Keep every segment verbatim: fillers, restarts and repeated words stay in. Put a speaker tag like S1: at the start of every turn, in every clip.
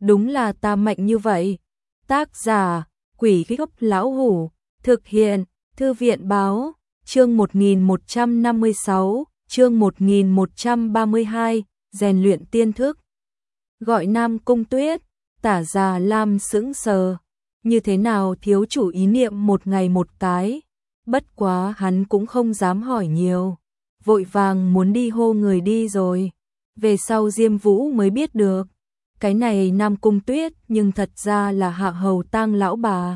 S1: đúng là ta mạnh như vậy. Tác giả, Quỷ Gốc Lão Hủ, thực hiện, Thư viện Báo, chương một nghìn một trăm năm mươi sáu, chương một nghìn một trăm ba mươi hai, rèn luyện tiên thức. Gọi Nam Cung Tuyết, Tả Già Lam sững sờ, như thế nào thiếu chủ ý niệm một ngày một cái, bất quá hắn cũng không dám hỏi nhiều, vội vàng muốn đi hô người đi rồi. Về sau Diêm Vũ mới biết được, cái này Nam Cung Tuyết nhưng thật ra là Hạ Hầu Tang lão bà.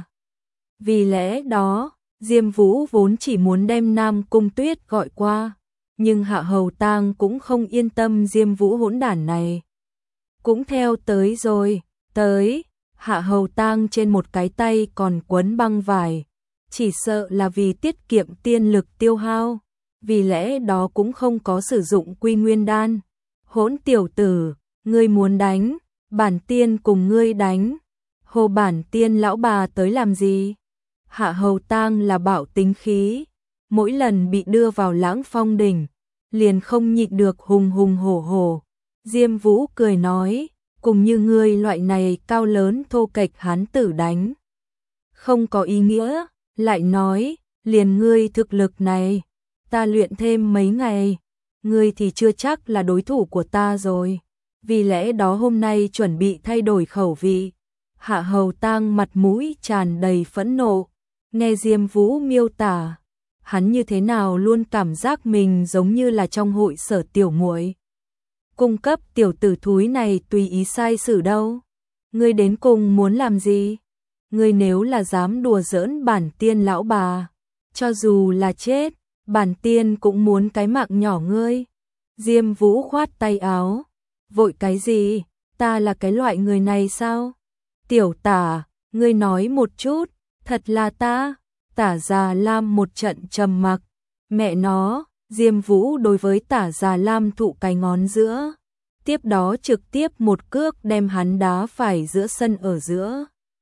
S1: Vì lẽ đó, Diêm Vũ vốn chỉ muốn đem Nam Cung Tuyết gọi qua, nhưng Hạ Hầu Tang cũng không yên tâm Diêm Vũ hỗn đản này. Cũng theo tới rồi, tới, Hạ Hầu Tang trên một cái tay còn quấn băng vải, chỉ sợ là vì tiết kiệm tiên lực tiêu hao, vì lẽ đó cũng không có sử dụng Quy Nguyên đan. Hỗn tiểu tử, ngươi muốn đánh, bản tiên cùng ngươi đánh. Hồ bản tiên lão bà tới làm gì? Hạ Hầu Tang là bạo tính khí, mỗi lần bị đưa vào Lãng Phong đỉnh, liền không nhịn được hùng hùng hổ hổ. Diêm Vũ cười nói, cùng như ngươi loại này cao lớn thô kệch hán tử đánh, không có ý nghĩa, lại nói, liền ngươi thực lực này, ta luyện thêm mấy ngày, ngươi thì chưa chắc là đối thủ của ta rồi. Vì lẽ đó hôm nay chuẩn bị thay đổi khẩu vị. Hạ Hầu Tang mặt mũi tràn đầy phẫn nộ, nghe Diêm Vũ miêu tả, hắn như thế nào luôn cảm giác mình giống như là trong hội sở tiểu muội. Cung cấp tiểu tử thúi này tùy ý sai xử đâu. Ngươi đến cùng muốn làm gì? Ngươi nếu là dám đùa giỡn bản tiên lão bà, cho dù là chết, bản tiên cũng muốn cái mạng nhỏ ngươi. Diêm Vũ khoát tay áo, vội cái gì? Ta là cái loại người này sao? Tiểu Tả, ngươi nói một chút, thật là ta? Tả Già Lam một trận trầm mặc, mẹ nó. Diêm Vũ đối với Tả Già Lam thụ cái ngón giữa, tiếp đó trực tiếp một cước đem hắn đá phải giữa sân ở giữa.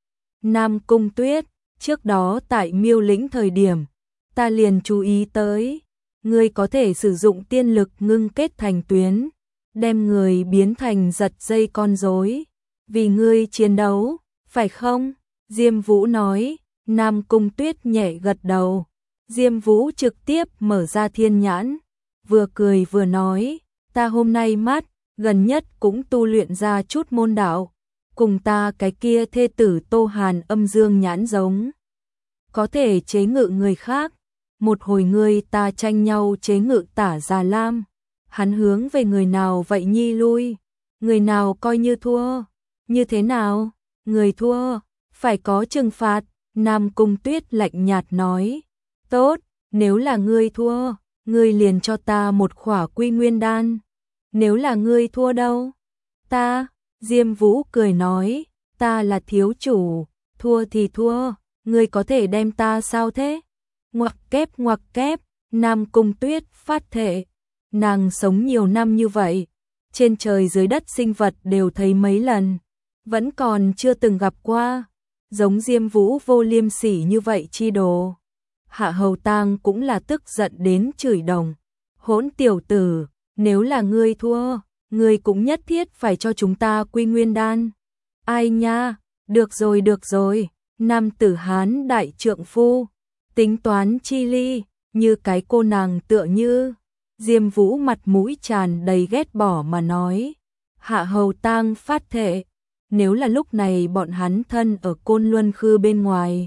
S1: Nam Cung Tuyết, trước đó tại Miêu Lĩnh thời điểm, ta liền chú ý tới, ngươi có thể sử dụng tiên lực ngưng kết thành tuyến, đem người biến thành giật dây con rối, vì ngươi chiến đấu, phải không? Diêm Vũ nói. Nam Cung Tuyết nhẹ gật đầu. Diêm Vũ trực tiếp mở ra thiên nhãn, vừa cười vừa nói, ta hôm nay mắt, gần nhất cũng tu luyện ra chút môn đạo, cùng ta cái kia thê tử Tô Hàn âm dương nhãn giống, có thể chế ngự người khác. Một hồi ngươi ta tranh nhau chế ngự Tả Già Lam, hắn hướng về người nào vậy nhi lui, người nào coi như thua, như thế nào, người thua, phải có trừng phạt. Nam Cung Tuyết lạnh nhạt nói, tốt, nếu là ngươi thua, ngươi liền cho ta một khỏa Quy Nguyên đan. Nếu là ngươi thua đâu? Ta, Diêm Vũ cười nói, ta là thiếu chủ, thua thì thua, ngươi có thể đem ta sao thế? Ngoặc kép ngoặc kép, Nam Cung Tuyết phát thệ, nàng sống nhiều năm như vậy, trên trời dưới đất sinh vật đều thấy mấy lần, vẫn còn chưa từng gặp qua giống Diêm Vũ vô liêm sỉ như vậy chi đồ. Hạ Hầu Tang cũng là tức giận đến chửi đồng, hỗn tiểu tử, nếu là ngươi thua, ngươi cũng nhất thiết phải cho chúng ta Quy Nguyên đan. Ai nha, được rồi được rồi, nam tử Hán đại trượng phu, tính toán chi ly, như cái cô nàng tựa như. Diêm Vũ mặt mũi tràn đầy ghét bỏ mà nói. Hạ Hầu Tang phát thệ, nếu là lúc này bọn hắn thân ở Côn Luân Khư bên ngoài,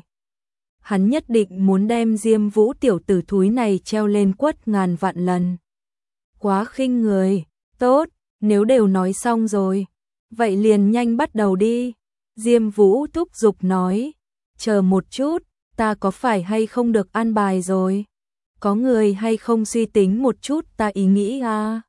S1: hắn nhất định muốn đem Diêm Vũ tiểu tử thúi này treo lên quất ngàn vạn lần. Quá khinh người, tốt, nếu đều nói xong rồi, vậy liền nhanh bắt đầu đi. Diêm Vũ thúc giục nói, chờ một chút, ta có phải hay không được an bài rồi? Có người hay không suy tính một chút ta ý nghĩ à?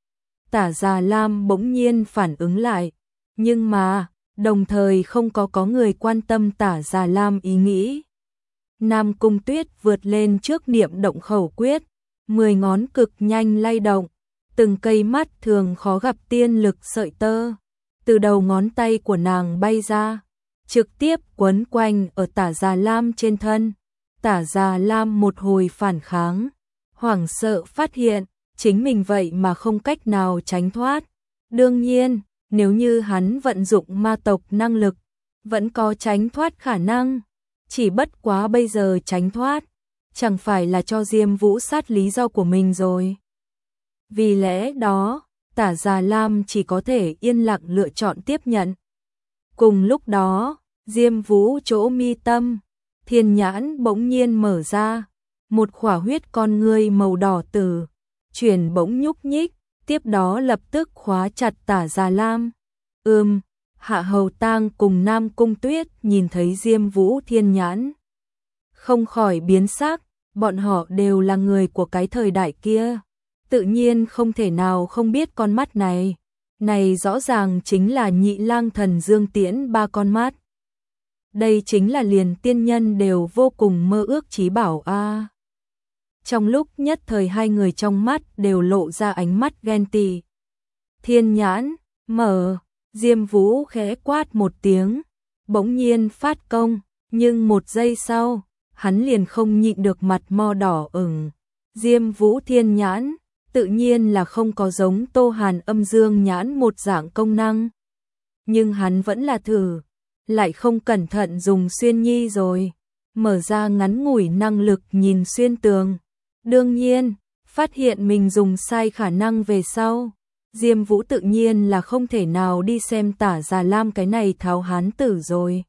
S1: Tả Già Lam bỗng nhiên phản ứng lại, nhưng mà, đồng thời không có có người quan tâm Tả Già Lam ý nghĩ. Nam Cung Tuyết vượt lên trước niệm động khẩu quyết, mười ngón cực nhanh lay động, từng cây mắt thường khó gặp tiên lực sợi tơ, từ đầu ngón tay của nàng bay ra, trực tiếp quấn quanh ở Tả Già Lam trên thân. Tả Già Lam một hồi phản kháng, hoảng sợ phát hiện, chính mình vậy mà không cách nào tránh thoát. Đương nhiên, Nếu như hắn vận dụng ma tộc năng lực, vẫn có tránh thoát khả năng. Chỉ bất quá bây giờ tránh thoát, chẳng phải là cho Diêm Vũ sát lý do của mình rồi. Vì lẽ đó, Tả Già Lam chỉ có thể yên lặng lựa chọn tiếp nhận. Cùng lúc đó, Diêm Vũ chỗ mi tâm, thiên nhãn bỗng nhiên mở ra, một khỏa huyết con ngươi màu đỏ tử, chuyển bỗng nhúc nhích, tiếp đó lập tức khóa chặt Tả Già Lam. Ừm, Hạ Hầu Tang cùng Nam Cung Tuyết nhìn thấy Diêm Vũ thiên nhãn, không khỏi biến sắc, bọn họ đều là người của cái thời đại kia, tự nhiên không thể nào không biết con mắt này. Này rõ ràng chính là Nhị Lang Thần Dương Tiễn ba con mắt. Đây chính là liền tiên nhân đều vô cùng mơ ước chí bảo a. À. Trong lúc nhất thời hai người trong mắt đều lộ ra ánh mắt ghen tị. Thiên nhãn, mở, Diêm Vũ khẽ quát một tiếng, bỗng nhiên phát công, nhưng một giây sau, hắn liền không nhịn được mặt mo đỏ ửng. Diêm Vũ thiên nhãn, tự nhiên là không có giống Tô Hàn âm dương nhãn một dạng công năng. Nhưng hắn vẫn là thử, lại không cẩn thận dùng xuyên nhi rồi, mở ra ngắn ngủi năng lực nhìn xuyên tường. Đương nhiên, phát hiện mình dùng sai khả năng về sau, Diêm Vũ tự nhiên là không thể nào đi xem Tả Già Lam cái này tháo hán tử rồi.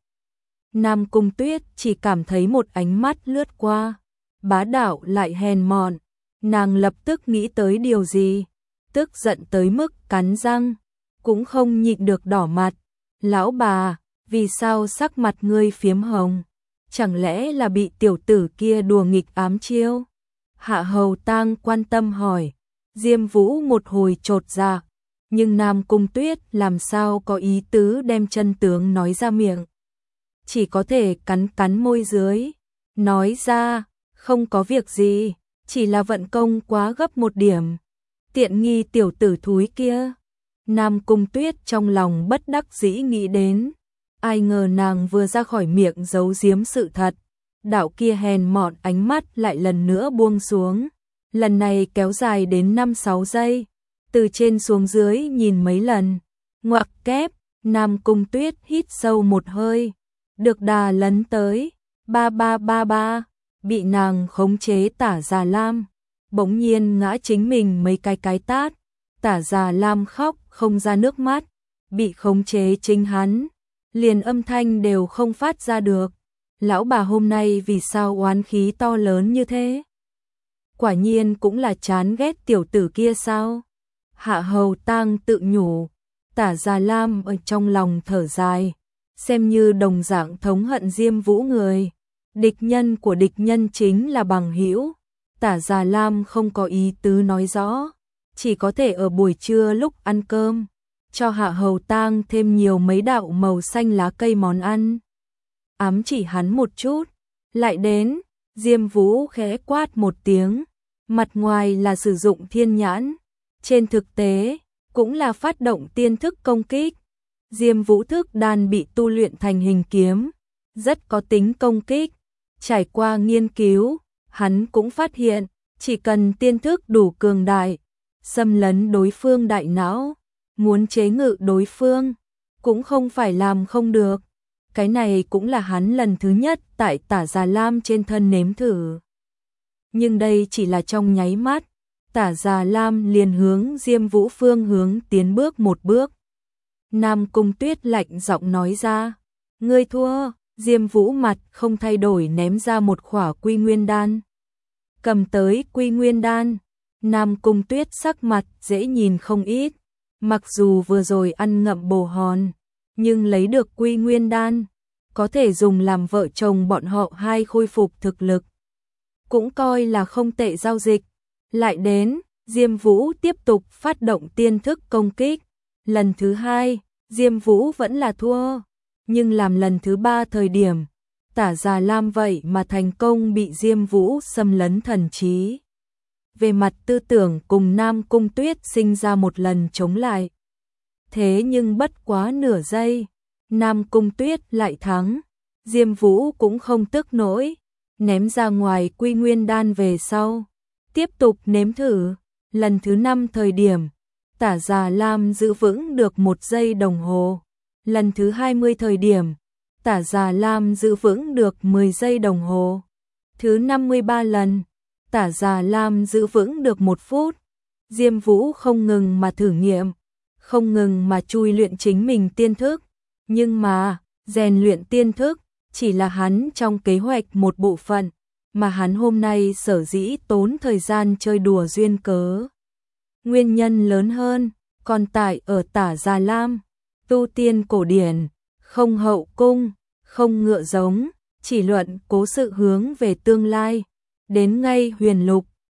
S1: Nam Cung Tuyết chỉ cảm thấy một ánh mắt lướt qua, bá đạo lại hèn mọn, nàng lập tức nghĩ tới điều gì, tức giận tới mức cắn răng, cũng không nhịn được đỏ mặt. Lão bà, vì sao sắc mặt ngươi phiếm hồng? Chẳng lẽ là bị tiểu tử kia đùa nghịch ám chiêu? Hạ Hầu Tang quan tâm hỏi. Diêm Vũ một hồi chột dạ, nhưng Nam Cung Tuyết làm sao có ý tứ đem chân tướng nói ra miệng. Chỉ có thể cắn cắn môi dưới, nói ra, không có việc gì, chỉ là vận công quá gấp một điểm. Tiện nghi tiểu tử thúi kia. Nam Cung Tuyết trong lòng bất đắc dĩ nghĩ đến, ai ngờ nàng vừa ra khỏi miệng giấu giếm sự thật, đạo kia hèn mọn ánh mắt lại lần nữa buông xuống, lần này kéo dài đến năm sáu giây, từ trên xuống dưới nhìn mấy lần, ngoặc kép. Nam Cung Tuyết hít sâu một hơi, được đà lấn tới, ba ba ba ba, bị nàng khống chế Tả Già Lam, bỗng nhiên ngã chính mình mấy cái cái tát. Tả Già Lam khóc không ra nước mắt, bị khống chế chính hắn, liền âm thanh đều không phát ra được. Lão bà hôm nay vì sao oán khí to lớn như thế? Quả nhiên cũng là chán ghét tiểu tử kia sao? Hạ Hầu Tang tự nhủ. Tả Già Lam ở trong lòng thở dài, xem như đồng dạng thống hận Diêm Vũ người. Địch nhân của địch nhân chính là bằng hữu. Tả Già Lam không có ý tứ nói rõ, chỉ có thể ở buổi trưa lúc ăn cơm, cho Hạ Hầu Tang thêm nhiều mấy đạo màu xanh lá cây món ăn. Ám chỉ hắn một chút, lại đến, Diêm Vũ khẽ quát một tiếng, mặt ngoài là sử dụng thiên nhãn, trên thực tế, cũng là phát động tiên thức công kích. Diêm Vũ thức đan bị tu luyện thành hình kiếm, rất có tính công kích. Trải qua nghiên cứu, hắn cũng phát hiện, chỉ cần tiên thức đủ cường đại, xâm lấn đối phương đại não, muốn chế ngự đối phương, cũng không phải làm không được. Cái này cũng là hắn lần thứ nhất tại Tả Già Lam trên thân nếm thử. Nhưng đây chỉ là trong nháy mắt, Tả Già Lam liền hướng Diêm Vũ phương hướng tiến bước một bước. Nam Cung Tuyết lạnh giọng nói ra, ngươi thua. Diêm Vũ mặt không thay đổi ném ra một khỏa Quy Nguyên Đan. Cầm tới Quy Nguyên Đan, Nam Cung Tuyết sắc mặt dễ nhìn không ít, mặc dù vừa rồi ăn ngậm bồ hòn, nhưng lấy được Quy Nguyên Đan, có thể dùng làm vợ chồng bọn họ hai khôi phục thực lực. Cũng coi là không tệ giao dịch. Lại đến, Diêm Vũ tiếp tục phát động tiên thức công kích. Lần thứ hai, Diêm Vũ vẫn là thua. Nhưng làm lần thứ ba thời điểm, Tả Già Lam vậy mà thành công bị Diêm Vũ xâm lấn thần trí. Về mặt tư tưởng cùng Nam Cung Tuyết sinh ra một lần chống lại. Thế nhưng bất quá nửa giây, Nam Cung Tuyết lại thắng. Diêm Vũ cũng không tức nổi, ném ra ngoài Quy Nguyên Đan về sau. Tiếp tục nếm thử, lần thứ năm thời điểm, Tả Già Lam giữ vững được một giây đồng hồ. Lần thứ hai mươi thời điểm, Tả Già Lam giữ vững được mười giây đồng hồ. Thứ năm mươi ba lần, Tả Già Lam giữ vững được một phút. Diêm Vũ không ngừng mà thử nghiệm, không ngừng mà chui luyện chính mình tiên thức. Nhưng mà, rèn luyện tiên thức chỉ là hắn trong kế hoạch một bộ phận, mà hắn hôm nay sở dĩ tốn thời gian chơi đùa duyên cớ. Nguyên nhân lớn hơn, còn tại ở Tả Già Lam, tu tiên cổ điển, không hậu cung, không ngựa giống, chỉ luận cố sự hướng về tương lai. Đến ngay huyền lục,